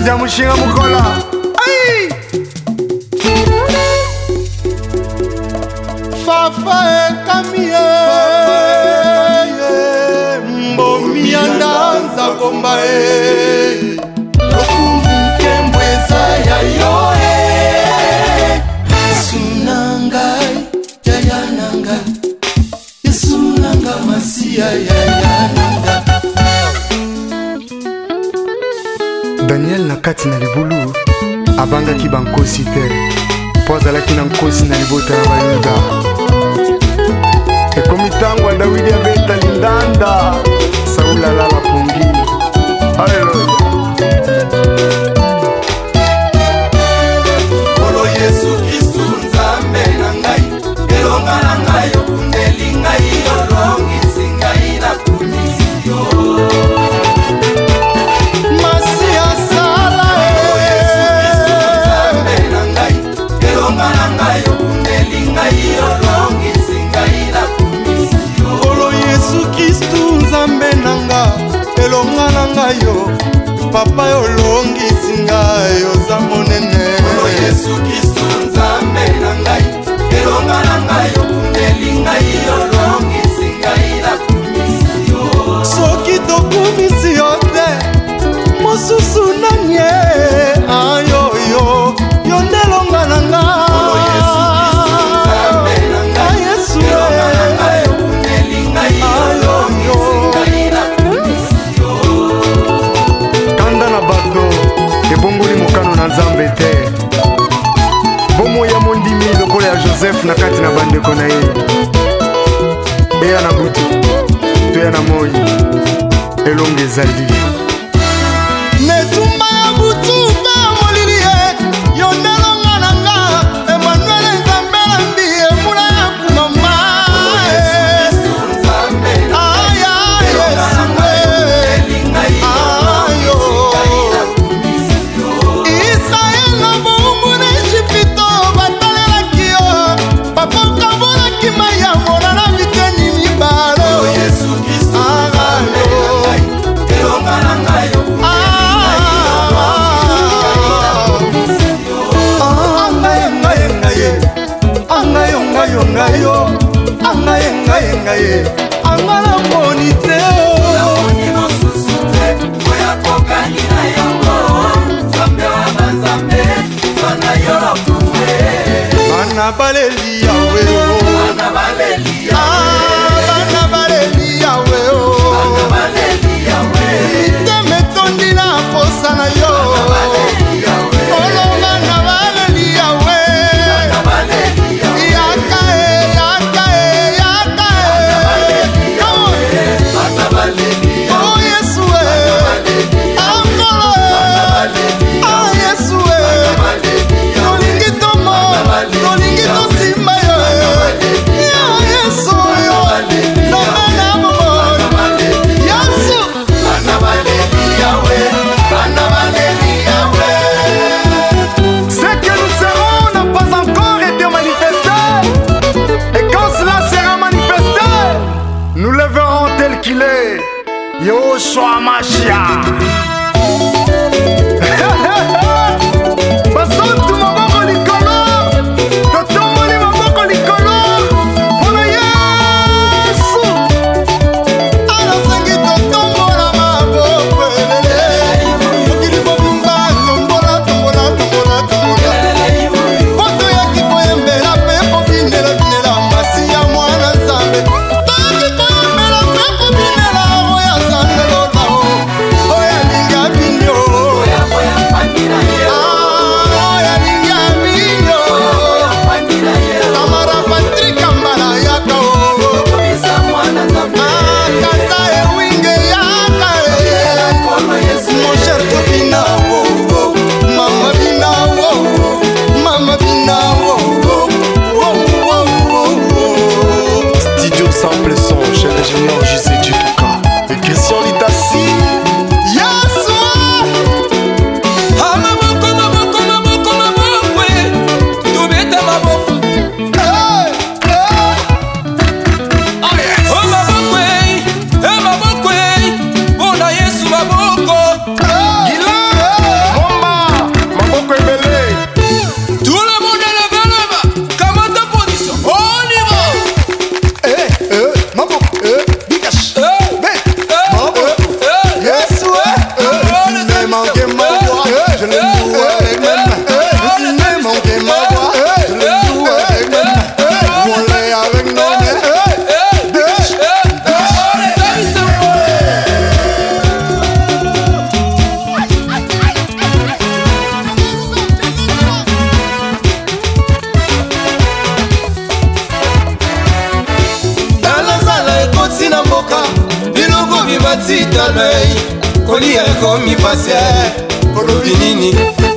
ya mushinga mukola. Ai! Fafa ekamie mbomi andanza komba lokumbuke mbweza ya yo sunangai yayananga yesunanga masia yayananga. Daniel na kati na libulu abangaki bankosi te po azalaki na nkosi na libota ya bayuda. Ekomi ntango ya Dawidi abeta lindanda Saul alala pongi. Haleluya. Olo Yesu Kristu nzambe na ngai elonga na ngai okundeli ngai olongisi ngai na kumisio masia sala. Olo Yesu Kristu nzambe na ngai elonga na ngai okundeli ngai olongisi ngai na kumisio. Olo Yesu Kristu nzambe na ngai elonga na ngai yo papa olongisi ngai oza monene. Olo Yesu Kristu nzambe na ngai elonga na ngai okundeli ngai olongisi ngai na kumisio. Soki tokumisi yo te mosusu nanie ayoyo yo nde elonga na ngai. Olo Yesu Kristu nzambe na ngai elonga na ngai okundeli ngai olongisi ngai na kumisio. Kanda na bato ebongoli mokano na nzambe te. Bomo ya mondimi lokola ya Joseph na kati na bandeko na ye. Eya na butu toya na moi elonga ezali netumba ya butu mpe ya molili ye yo nde elonga na nga Emmanuel nzambe na mbi emula ya kumama. Israel na bongo na Ejipito batalelaki yo papa okabolaki mai ya mona na biteni mibale. Angaye angala moni te namoni mosusu te oya kokani na yango nzambe wa banzambe zwana yo lokume bana baleli yawe bana baleli yawe iteme tondi na posa na yo olonga na baleli yawe tolingi tosimba yo Yesu yo nzambe na bomoi soki batitalei kolia ekomi pase olobi nini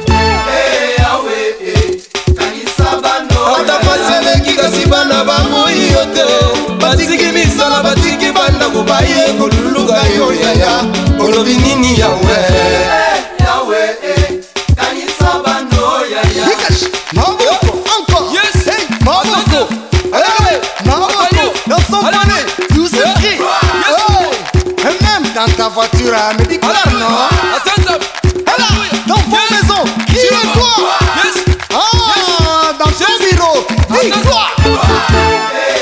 ata pasi eleki kasi bana bamoi yo te batiki misala batiki banda kobaye koluluka yo yaya olobi nini yawe dans ta voiture à médicale, non? Dans vos maisons, criez quoi? Ah, dans ton bureau, dis quoi?